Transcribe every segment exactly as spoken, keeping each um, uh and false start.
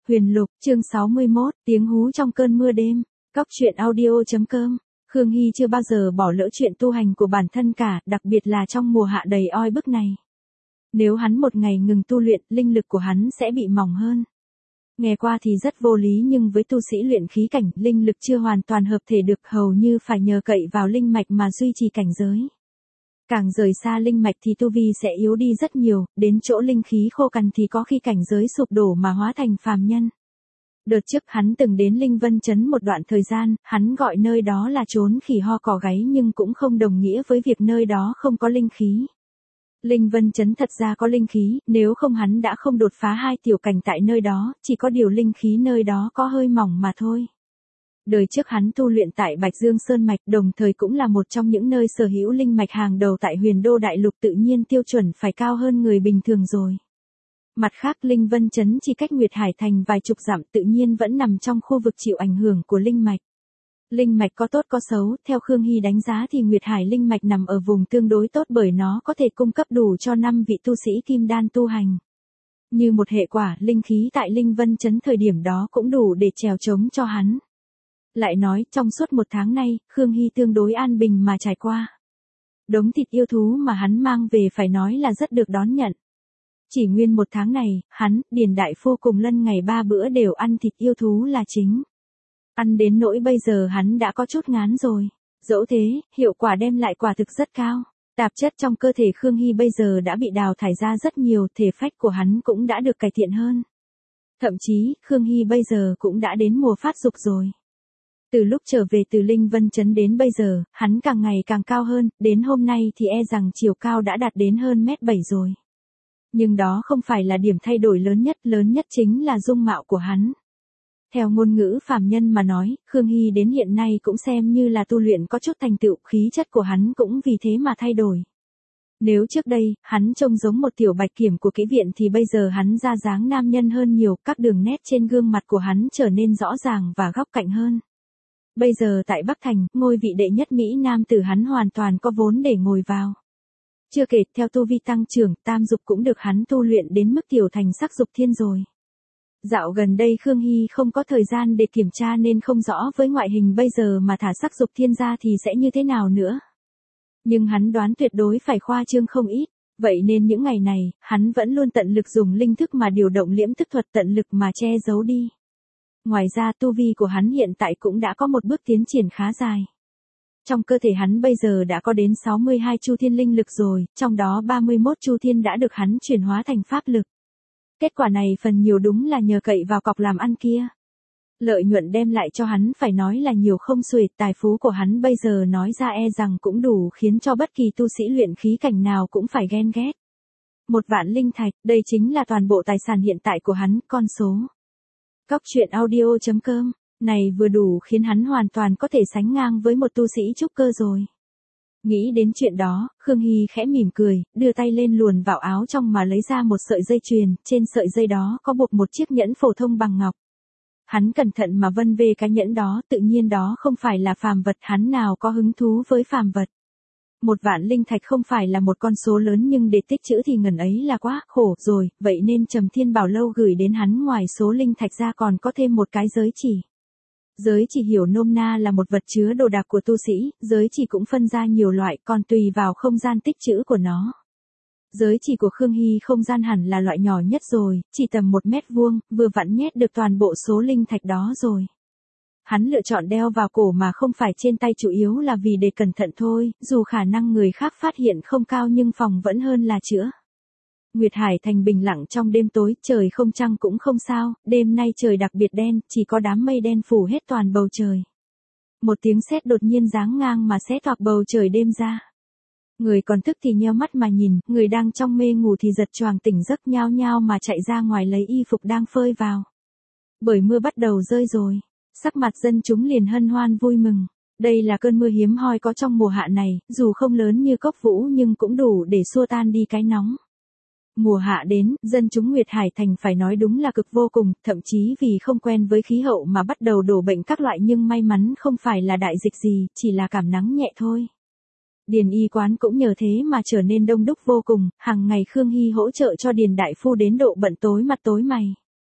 Huyền Lục, chương sáu mươi mốt, tiếng hú trong cơn mưa đêm. Cóc truyện audio.com. Khương Hy chưa bao giờ bỏ lỡ chuyện tu hành của bản thân cả, đặc biệt là trong mùa hạ đầy oi bức này. Nếu hắn một ngày ngừng tu luyện, linh lực của hắn sẽ bị mỏng hơn. Nghe qua thì rất vô lý, nhưng với tu sĩ luyện khí cảnh, linh lực chưa hoàn toàn hợp thể được, hầu như phải nhờ cậy vào linh mạch mà duy trì cảnh giới. Càng rời xa linh mạch thì tu vi sẽ yếu đi rất nhiều, đến chỗ linh khí khô cằn thì có khi cảnh giới sụp đổ mà hóa thành phàm nhân. Đợt trước hắn từng đến Linh Vân Trấn một đoạn thời gian, hắn gọi nơi đó là trốn khỉ ho cỏ gáy, nhưng cũng không đồng nghĩa với việc nơi đó không có linh khí. Linh Vân Trấn thật ra có linh khí, nếu không hắn đã không đột phá hai tiểu cảnh tại nơi đó, chỉ có điều linh khí nơi đó có hơi mỏng mà thôi. Đời trước hắn tu luyện tại Bạch Dương Sơn Mạch, đồng thời cũng là một trong những nơi sở hữu linh mạch hàng đầu tại Huyền Đô Đại Lục, tự nhiên tiêu chuẩn phải cao hơn người bình thường rồi. Mặt khác, Linh Vân Trấn chỉ cách Nguyệt Hải Thành vài chục dặm, tự nhiên vẫn nằm trong khu vực chịu ảnh hưởng của linh mạch. Linh mạch có tốt có xấu, theo Khương Hy đánh giá thì Nguyệt Hải linh mạch nằm ở vùng tương đối tốt, bởi nó có thể cung cấp đủ cho năm vị tu sĩ kim đan tu hành. Như một hệ quả, linh khí tại Linh Vân Trấn thời điểm đó cũng đủ để trèo trống cho hắn. Lại nói, trong suốt một tháng nay, Khương Hy tương đối an bình mà trải qua. Đống thịt yêu thú mà hắn mang về phải nói là rất được đón nhận. Chỉ nguyên một tháng này, hắn, Điền Đại Phu cùng Lân ngày ba bữa đều ăn thịt yêu thú là chính. Ăn đến nỗi bây giờ hắn đã có chút ngán rồi. Dẫu thế, hiệu quả đem lại quả thực rất cao. Tạp chất trong cơ thể Khương Hy bây giờ đã bị đào thải ra rất nhiều, thể phách của hắn cũng đã được cải thiện hơn. Thậm chí, Khương Hy bây giờ cũng đã đến mùa phát dục rồi. Từ lúc trở về từ Linh Vân Trấn đến bây giờ, hắn càng ngày càng cao hơn, đến hôm nay thì e rằng chiều cao đã đạt đến hơn mét bảy rồi. Nhưng đó không phải là điểm thay đổi lớn nhất, lớn nhất chính là dung mạo của hắn. Theo ngôn ngữ phàm nhân mà nói, Khương Hy đến hiện nay cũng xem như là tu luyện có chút thành tựu, khí chất của hắn cũng vì thế mà thay đổi. Nếu trước đây, hắn trông giống một tiểu bạch kiểm của kỹ viện thì bây giờ hắn ra dáng nam nhân hơn nhiều, các đường nét trên gương mặt của hắn trở nên rõ ràng và góc cạnh hơn. Bây giờ tại Bắc Thành, ngôi vị đệ nhất Mỹ Nam tử hắn hoàn toàn có vốn để ngồi vào. Chưa kể, theo tu vi tăng trưởng, tam dục cũng được hắn tu luyện đến mức tiểu thành sắc dục thiên rồi. Dạo gần đây Khương Hy không có thời gian để kiểm tra nên không rõ với ngoại hình bây giờ mà thả sắc dục thiên ra thì sẽ như thế nào nữa. Nhưng hắn đoán tuyệt đối phải khoa trương không ít, vậy nên những ngày này, hắn vẫn luôn tận lực dùng linh thức mà điều động liễm thức thuật, tận lực mà che giấu đi. Ngoài ra, tu vi của hắn hiện tại cũng đã có một bước tiến triển khá dài. Trong cơ thể hắn bây giờ đã có đến sáu mươi hai chu thiên linh lực rồi, trong đó ba mươi mốt chu thiên đã được hắn chuyển hóa thành pháp lực. Kết quả này phần nhiều đúng là nhờ cậy vào cọc làm ăn kia. Lợi nhuận đem lại cho hắn phải nói là nhiều không xuể, tài phú của hắn bây giờ nói ra e rằng cũng đủ khiến cho bất kỳ tu sĩ luyện khí cảnh nào cũng phải ghen ghét. Một vạn linh thạch, đây chính là toàn bộ tài sản hiện tại của hắn, con số. Cóc truyện audio.com, này vừa đủ khiến hắn hoàn toàn có thể sánh ngang với một tu sĩ trúc cơ rồi. Nghĩ đến chuyện đó, Khương Hy khẽ mỉm cười, đưa tay lên luồn vào áo trong mà lấy ra một sợi dây chuyền, trên sợi dây đó có buộc một chiếc nhẫn phổ thông bằng ngọc. Hắn cẩn thận mà vân về cái nhẫn đó, tự nhiên đó không phải là phàm vật, hắn nào có hứng thú với phàm vật. Một vạn linh thạch không phải là một con số lớn, nhưng để tích trữ thì ngần ấy là quá khổ rồi, vậy nên Trầm Thiên Bảo Lâu gửi đến hắn ngoài số linh thạch ra còn có thêm một cái giới chỉ. Giới chỉ hiểu nôm na là một vật chứa đồ đạc của tu sĩ, giới chỉ cũng phân ra nhiều loại, còn tùy vào không gian tích trữ của nó. Giới chỉ của Khương Hy không gian hẳn là loại nhỏ nhất rồi, chỉ tầm một mét vuông, vừa vặn nhét được toàn bộ số linh thạch đó rồi. Hắn lựa chọn đeo vào cổ mà không phải trên tay, chủ yếu là vì để cẩn thận thôi, dù khả năng người khác phát hiện không cao nhưng phòng vẫn hơn là chữa. Nguyệt Hải Thành bình lặng trong đêm tối, trời không trăng cũng không sao, đêm nay trời đặc biệt đen, chỉ có đám mây đen phủ hết toàn bầu trời. Một tiếng sét đột nhiên giáng ngang mà xé toạc bầu trời đêm ra. Người còn thức thì nheo mắt mà nhìn, người đang trong mê ngủ thì giật choàng tỉnh giấc, nhao nhao mà chạy ra ngoài lấy y phục đang phơi vào. Bởi mưa bắt đầu rơi rồi, sắc mặt dân chúng liền hân hoan vui mừng. Đây là cơn mưa hiếm hoi có trong mùa hạ này, dù không lớn như Cốc Vũ nhưng cũng đủ để xua tan đi cái nóng. Mùa hạ đến, dân chúng Nguyệt Hải Thành phải nói đúng là cực vô cùng, thậm chí vì không quen với khí hậu mà bắt đầu đổ bệnh các loại, nhưng may mắn không phải là đại dịch gì, chỉ là cảm nắng nhẹ thôi. Điền y quán cũng nhờ thế mà trở nên đông đúc vô cùng, hàng ngày Khương Hy hỗ trợ cho Điền Đại Phu đến độ bận tối mặt tối mày.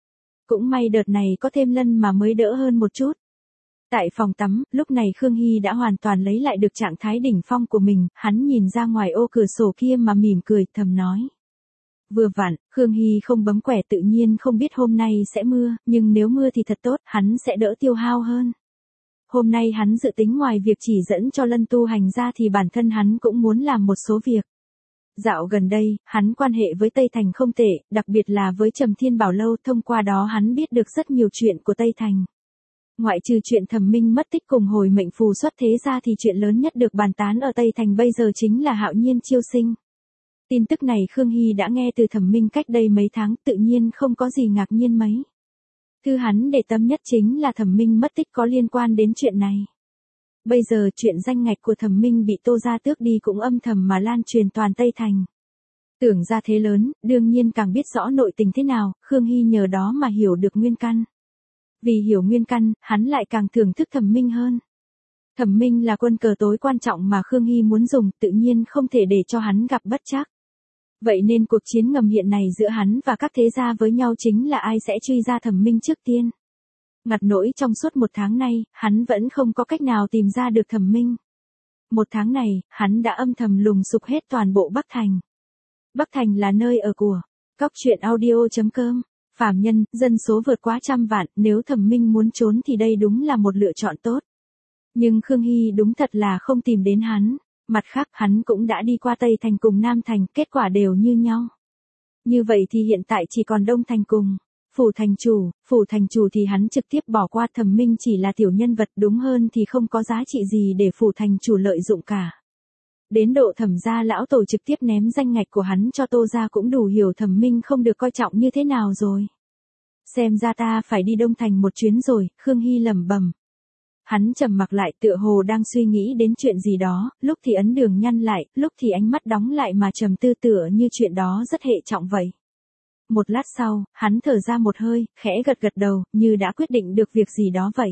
Cũng may đợt này có thêm Lân mà mới đỡ hơn một chút. Tại phòng tắm, lúc này Khương Hy đã hoàn toàn lấy lại được trạng thái đỉnh phong của mình, hắn nhìn ra ngoài ô cửa sổ kia mà mỉm cười, thầm nói. Vừa vặn, Khương Hy không bấm quẻ tự nhiên không biết hôm nay sẽ mưa, nhưng nếu mưa thì thật tốt, hắn sẽ đỡ tiêu hao hơn. Hôm nay hắn dự tính ngoài việc chỉ dẫn cho Lân tu hành ra thì bản thân hắn cũng muốn làm một số việc. Dạo gần đây, hắn quan hệ với Tây Thành không tệ, đặc biệt là với Trầm Thiên Bảo Lâu, thông qua đó hắn biết được rất nhiều chuyện của Tây Thành. Ngoại trừ chuyện Thẩm Minh mất tích cùng hồi mệnh phù xuất thế ra thì chuyện lớn nhất được bàn tán ở Tây Thành bây giờ chính là Hạo Nhiên chiêu sinh. Tin tức này Khương Hy đã nghe từ Thẩm Minh cách đây mấy tháng, tự nhiên không có gì ngạc nhiên mấy. Thứ hắn để tâm nhất chính là Thẩm Minh mất tích có liên quan đến chuyện này. Bây giờ chuyện danh ngạch của Thẩm Minh bị Tô gia tước đi cũng âm thầm mà lan truyền toàn Tây Thành. Tưởng ra thế lớn, đương nhiên càng biết rõ nội tình thế nào, Khương Hy nhờ đó mà hiểu được nguyên căn. Vì hiểu nguyên căn, hắn lại càng thưởng thức Thẩm Minh hơn. Thẩm Minh là quân cờ tối quan trọng mà Khương Hy muốn dùng, tự nhiên không thể để cho hắn gặp bất trắc. Vậy nên cuộc chiến ngầm hiện này giữa hắn và các thế gia với nhau chính là ai sẽ truy ra Thẩm Minh trước tiên. Ngặt nỗi trong suốt một tháng nay, hắn vẫn không có cách nào tìm ra được Thẩm Minh. Một tháng này, hắn đã âm thầm lùng sục hết toàn bộ Bắc Thành. Bắc Thành là nơi ở của Cóc Truyện Audio chấm com. Phàm nhân, dân số vượt quá trăm vạn, nếu Thẩm Minh muốn trốn thì đây đúng là một lựa chọn tốt. Nhưng Khương Hy đúng thật là không tìm đến hắn. Mặt khác, hắn cũng đã đi qua Tây Thành cùng Nam Thành, kết quả đều như nhau. Như vậy thì hiện tại chỉ còn Đông Thành cùng Phủ thành chủ, Phủ thành chủ thì hắn trực tiếp bỏ qua, Thẩm Minh chỉ là tiểu nhân vật, đúng hơn thì không có giá trị gì để Phủ thành chủ lợi dụng cả. Đến độ Thẩm gia lão tổ trực tiếp ném danh ngạch của hắn cho Tô gia cũng đủ hiểu Thẩm Minh không được coi trọng như thế nào rồi. Xem ra ta phải đi Đông Thành một chuyến rồi, Khương Hy lẩm bẩm. Hắn trầm mặc lại, tựa hồ đang suy nghĩ đến chuyện gì đó, lúc thì ấn đường nhăn lại, lúc thì ánh mắt đóng lại mà trầm tư tựa như chuyện đó rất hệ trọng vậy. Một lát sau, hắn thở ra một hơi, khẽ gật gật đầu, như đã quyết định được việc gì đó vậy.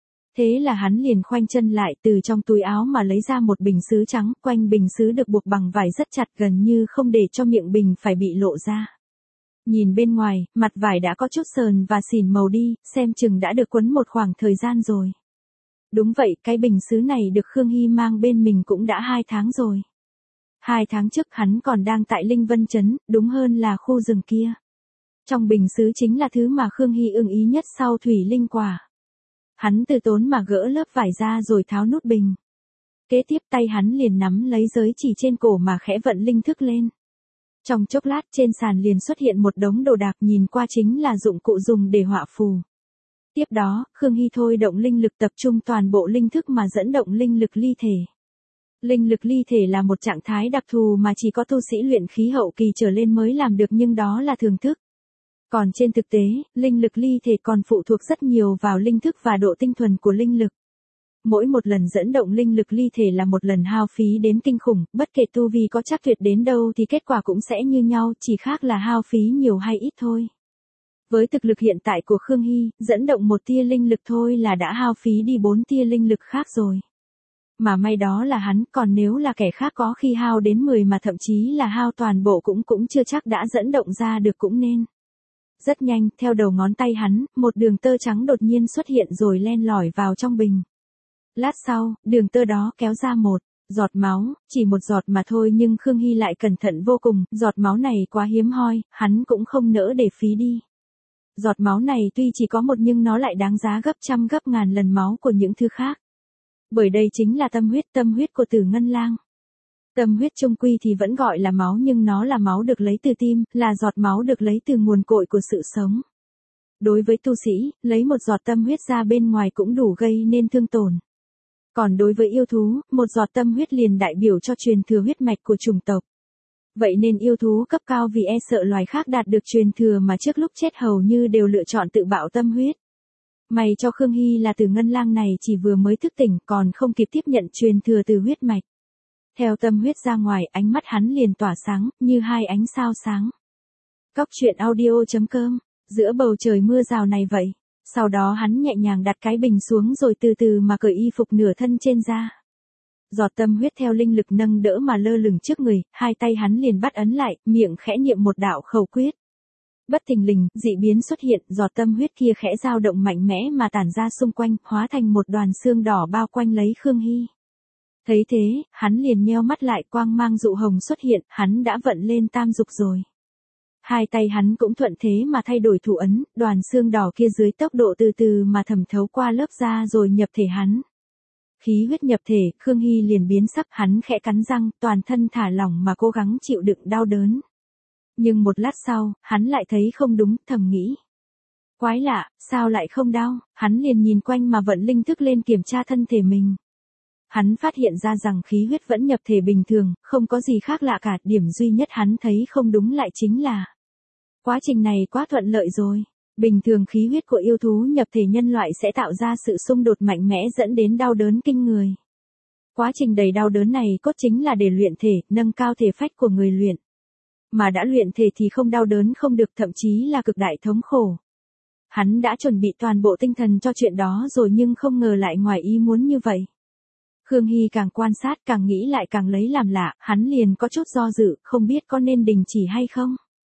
Thế là hắn liền khoanh chân lại, từ trong túi áo mà lấy ra một bình sứ trắng, quanh bình sứ được buộc bằng vải rất chặt, gần như không để cho miệng bình phải bị lộ ra. Nhìn bên ngoài, mặt vải đã có chút sờn và xỉn màu đi, xem chừng đã được quấn một khoảng thời gian rồi. Đúng vậy, cái bình sứ này được Khương Hy mang bên mình cũng đã hai tháng rồi. Hai tháng trước hắn còn đang tại Linh Vân Trấn, đúng hơn là khu rừng kia. Trong bình sứ chính là thứ mà Khương Hy ưng ý nhất sau thủy linh quả. Hắn từ tốn mà gỡ lớp vải ra rồi tháo nút bình. Kế tiếp tay hắn liền nắm lấy giới chỉ trên cổ mà khẽ vận linh thức lên. Trong chốc lát trên sàn liền xuất hiện một đống đồ đạc, nhìn qua chính là dụng cụ dùng để họa phù. Tiếp đó, Khương Hy thôi động linh lực tập trung toàn bộ linh thức mà dẫn động linh lực ly thể. Linh lực ly thể là một trạng thái đặc thù mà chỉ có tu sĩ luyện khí hậu kỳ trở lên mới làm được, nhưng đó là thường thức. Còn trên thực tế, linh lực ly thể còn phụ thuộc rất nhiều vào linh thức và độ tinh thuần của linh lực. Mỗi một lần dẫn động linh lực ly thể là một lần hao phí đến kinh khủng, bất kể tu vi có chắc tuyệt đến đâu thì kết quả cũng sẽ như nhau, chỉ khác là hao phí nhiều hay ít thôi. Với thực lực hiện tại của Khương Hy, dẫn động một tia linh lực thôi là đã hao phí đi bốn tia linh lực khác rồi. Mà may đó là hắn, còn nếu là kẻ khác có khi hao đến mười mà thậm chí là hao toàn bộ cũng cũng chưa chắc đã dẫn động ra được cũng nên. Rất nhanh, theo đầu ngón tay hắn, một đường tơ trắng đột nhiên xuất hiện rồi len lỏi vào trong bình. Lát sau, đường tơ đó kéo ra một giọt máu, chỉ một giọt mà thôi, nhưng Khương Hy lại cẩn thận vô cùng, giọt máu này quá hiếm hoi, hắn cũng không nỡ để phí đi. Giọt máu này tuy chỉ có một nhưng nó lại đáng giá gấp trăm gấp ngàn lần máu của những thứ khác. Bởi đây chính là tâm huyết, tâm huyết của Tử Ngân Lang. Tâm huyết chung quy thì vẫn gọi là máu, nhưng nó là máu được lấy từ tim, là giọt máu được lấy từ nguồn cội của sự sống. Đối với tu sĩ, lấy một giọt tâm huyết ra bên ngoài cũng đủ gây nên thương tổn. Còn đối với yêu thú, một giọt tâm huyết liền đại biểu cho truyền thừa huyết mạch của chủng tộc. Vậy nên yêu thú cấp cao vì e sợ loài khác đạt được truyền thừa mà trước lúc chết hầu như đều lựa chọn tự bạo tâm huyết. May cho Khương Hy là Tử Ngân Lang này chỉ vừa mới thức tỉnh, còn không kịp tiếp nhận truyền thừa từ huyết mạch. Theo tâm huyết ra ngoài, ánh mắt hắn liền tỏa sáng, như hai ánh sao sáng. Cóc Truyện Audio chấm com, giữa bầu trời mưa rào này vậy. Sau đó hắn nhẹ nhàng đặt cái bình xuống rồi từ từ mà cởi y phục nửa thân trên ra. Giọt tâm huyết theo linh lực nâng đỡ mà lơ lửng trước người, hai tay hắn liền bắt ấn lại, miệng khẽ niệm một đạo khẩu quyết. Bất thình lình, dị biến xuất hiện, giọt tâm huyết kia khẽ dao động mạnh mẽ mà tản ra xung quanh, hóa thành một đoàn xương đỏ bao quanh lấy Khương Hy. Thấy thế, hắn liền nheo mắt lại, quang mang dụ hồng xuất hiện, hắn đã vận lên tam dục rồi. Hai tay hắn cũng thuận thế mà thay đổi thủ ấn, đoàn xương đỏ kia dưới tốc độ từ từ mà thẩm thấu qua lớp da rồi nhập thể hắn. Khí huyết nhập thể, Khương Hy liền biến sắc, hắn khẽ cắn răng, toàn thân thả lỏng mà cố gắng chịu đựng đau đớn. Nhưng một lát sau, hắn lại thấy không đúng, thầm nghĩ. Quái lạ, sao lại không đau, hắn liền nhìn quanh mà vận linh thức lên kiểm tra thân thể mình. Hắn phát hiện ra rằng khí huyết vẫn nhập thể bình thường, không có gì khác lạ cả, điểm duy nhất hắn thấy không đúng lại chính là quá trình này quá thuận lợi rồi. Bình thường khí huyết của yêu thú nhập thể nhân loại sẽ tạo ra sự xung đột mạnh mẽ dẫn đến đau đớn kinh người. Quá trình đầy đau đớn này cốt chính là để luyện thể, nâng cao thể phách của người luyện. Mà đã luyện thể thì không đau đớn không được, thậm chí là cực đại thống khổ. Hắn đã chuẩn bị toàn bộ tinh thần cho chuyện đó rồi nhưng không ngờ lại ngoài ý muốn như vậy. Khương Hy càng quan sát càng nghĩ lại càng lấy làm lạ, hắn liền có chút do dự, không biết có nên đình chỉ hay không.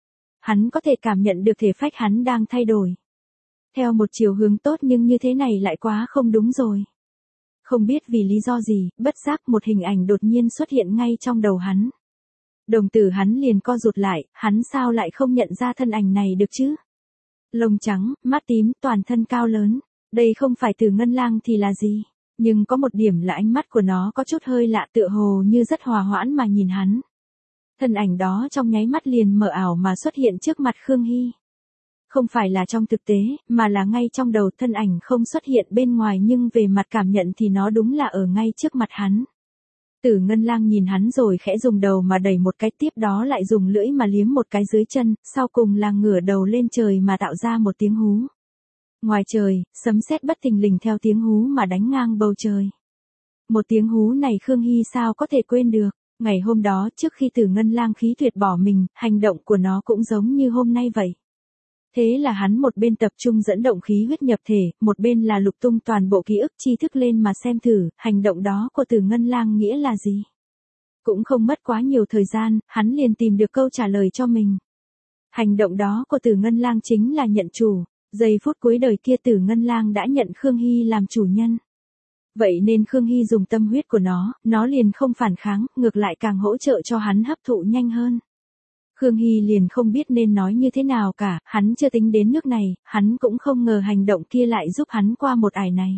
Hắn có thể cảm nhận được thể phách hắn đang thay đổi. Theo một chiều hướng tốt nhưng như thế này lại quá không đúng rồi. Không biết vì lý do gì, bất giác một hình ảnh đột nhiên xuất hiện ngay trong đầu hắn. Đồng tử hắn liền co rụt lại, hắn sao lại không nhận ra thân ảnh này được chứ? Lông trắng, mắt tím, toàn thân cao lớn. Đây không phải Tử Ngân Lang thì là gì? Nhưng có một điểm là ánh mắt của nó có chút hơi lạ, tựa hồ như rất hòa hoãn mà nhìn hắn. Thân ảnh đó trong nháy mắt liền mờ ảo mà xuất hiện trước mặt Khương Hy. Không phải là trong thực tế, mà là ngay trong đầu, thân ảnh không xuất hiện bên ngoài nhưng về mặt cảm nhận thì nó đúng là ở ngay trước mặt hắn. Tử Ngân Lang nhìn hắn rồi khẽ dùng đầu mà đẩy một cái, tiếp đó lại dùng lưỡi mà liếm một cái dưới chân, sau cùng là ngửa đầu lên trời mà tạo ra một tiếng hú. Ngoài trời, sấm sét bất thình lình theo tiếng hú mà đánh ngang bầu trời. Một tiếng hú này Khương Hy sao có thể quên được. Ngày hôm đó trước khi Tử Ngân Lang khí tuyệt bỏ mình, hành động của nó cũng giống như hôm nay vậy. Thế là hắn một bên tập trung dẫn động khí huyết nhập thể, một bên là lục tung toàn bộ ký ức tri thức lên mà xem thử, hành động đó của Tử Ngân Lang nghĩa là gì. Cũng không mất quá nhiều thời gian, hắn liền tìm được câu trả lời cho mình. Hành động đó của Tử Ngân Lang chính là nhận chủ, giây phút cuối đời kia Tử Ngân Lang đã nhận Khương Hy làm chủ nhân. Vậy nên Khương Hy dùng tâm huyết của nó, nó liền không phản kháng, ngược lại càng hỗ trợ cho hắn hấp thụ nhanh hơn. Khương Hy liền không biết nên nói như thế nào cả, hắn chưa tính đến nước này, hắn cũng không ngờ hành động kia lại giúp hắn qua một ải này.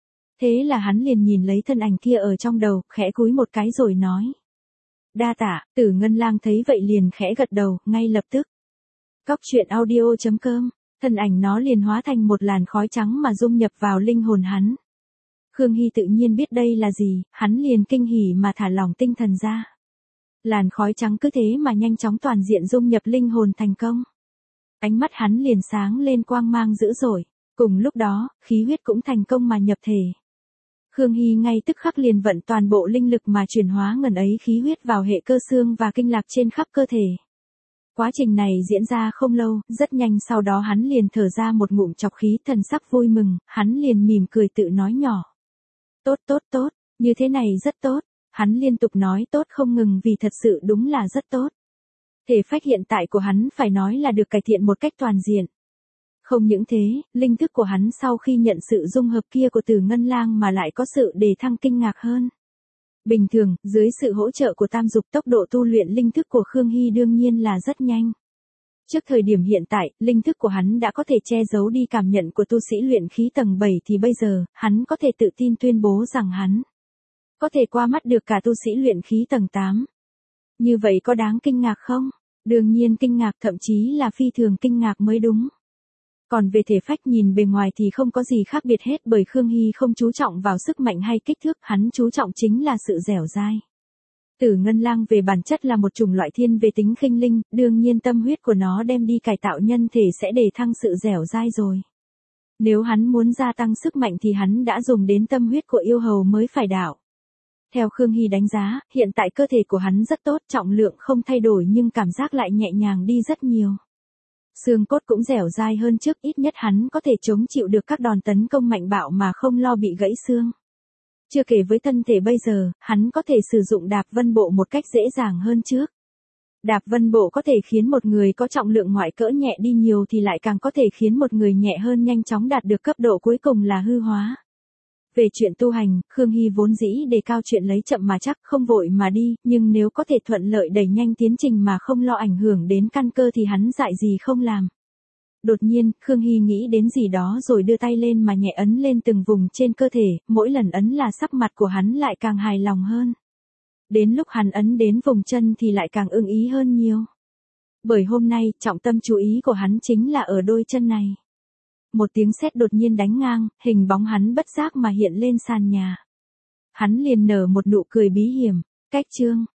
Thế là hắn liền nhìn lấy thân ảnh kia ở trong đầu, khẽ cúi một cái rồi nói. Đa tạ, Tử Ngân Lang thấy vậy liền khẽ gật đầu, ngay lập tức. Cóc truyện audio chấm com, thân ảnh nó liền hóa thành một làn khói trắng mà dung nhập vào linh hồn hắn. Khương Hy tự nhiên biết đây là gì, hắn liền kinh hỉ mà thả lỏng tinh thần ra. Làn khói trắng cứ thế mà nhanh chóng toàn diện dung nhập linh hồn thành công. Ánh mắt hắn liền sáng lên quang mang dữ dội, cùng lúc đó, khí huyết cũng thành công mà nhập thể. Khương Hy ngay tức khắc liền vận toàn bộ linh lực mà chuyển hóa ngần ấy khí huyết vào hệ cơ xương và kinh lạc trên khắp cơ thể. Quá trình này diễn ra không lâu, rất nhanh sau đó hắn liền thở ra một ngụm trọc khí, thần sắc vui mừng, hắn liền mỉm cười tự nói nhỏ. Tốt tốt tốt, như thế này rất tốt, hắn liên tục nói tốt không ngừng vì thật sự đúng là rất tốt. Thể phách hiện tại của hắn phải nói là được cải thiện một cách toàn diện. Không những thế, linh thức của hắn sau khi nhận sự dung hợp kia của Tử Ngân Lang mà lại có sự đề thăng kinh ngạc hơn. Bình thường, dưới sự hỗ trợ của tam dục tốc độ tu luyện linh thức của Khương Hy đương nhiên là rất nhanh. Trước thời điểm hiện tại, linh thức của hắn đã có thể che giấu đi cảm nhận của tu sĩ luyện khí tầng bảy thì bây giờ, hắn có thể tự tin tuyên bố rằng hắn có thể qua mắt được cả tu sĩ luyện khí tầng tám. Như vậy có đáng kinh ngạc không? Đương nhiên kinh ngạc, thậm chí là phi thường kinh ngạc mới đúng. Còn về thể phách nhìn bề ngoài thì không có gì khác biệt hết, bởi Khương Hy không chú trọng vào sức mạnh hay kích thước, hắn chú trọng chính là sự dẻo dai. Tử Ngân Lang về bản chất là một chủng loại thiên về tính khinh linh, đương nhiên tâm huyết của nó đem đi cải tạo nhân thể sẽ đề thăng sự dẻo dai rồi. Nếu hắn muốn gia tăng sức mạnh thì hắn đã dùng đến tâm huyết của yêu hầu mới phải đạo. Theo Khương Hy đánh giá, hiện tại cơ thể của hắn rất tốt, trọng lượng không thay đổi nhưng cảm giác lại nhẹ nhàng đi rất nhiều. Xương cốt cũng dẻo dai hơn trước, ít nhất hắn có thể chống chịu được các đòn tấn công mạnh bạo mà không lo bị gãy xương. Chưa kể với thân thể bây giờ, hắn có thể sử dụng đạp vân bộ một cách dễ dàng hơn trước. Đạp vân bộ có thể khiến một người có trọng lượng ngoại cỡ nhẹ đi nhiều thì lại càng có thể khiến một người nhẹ hơn nhanh chóng đạt được cấp độ cuối cùng là hư hóa. Về chuyện tu hành, Khương Hy vốn dĩ đề cao chuyện lấy chậm mà chắc, không vội mà đi, nhưng nếu có thể thuận lợi đẩy nhanh tiến trình mà không lo ảnh hưởng đến căn cơ thì hắn dại gì không làm. Đột nhiên, Khương Hy nghĩ đến gì đó rồi đưa tay lên mà nhẹ ấn lên từng vùng trên cơ thể, mỗi lần ấn là sắc mặt của hắn lại càng hài lòng hơn. Đến lúc hắn ấn đến vùng chân thì lại càng ưng ý hơn nhiều. Bởi hôm nay, trọng tâm chú ý của hắn chính là ở đôi chân này. Một tiếng sét đột nhiên đánh ngang, hình bóng hắn bất giác mà hiện lên sàn nhà. Hắn liền nở một nụ cười bí hiểm, cách chương.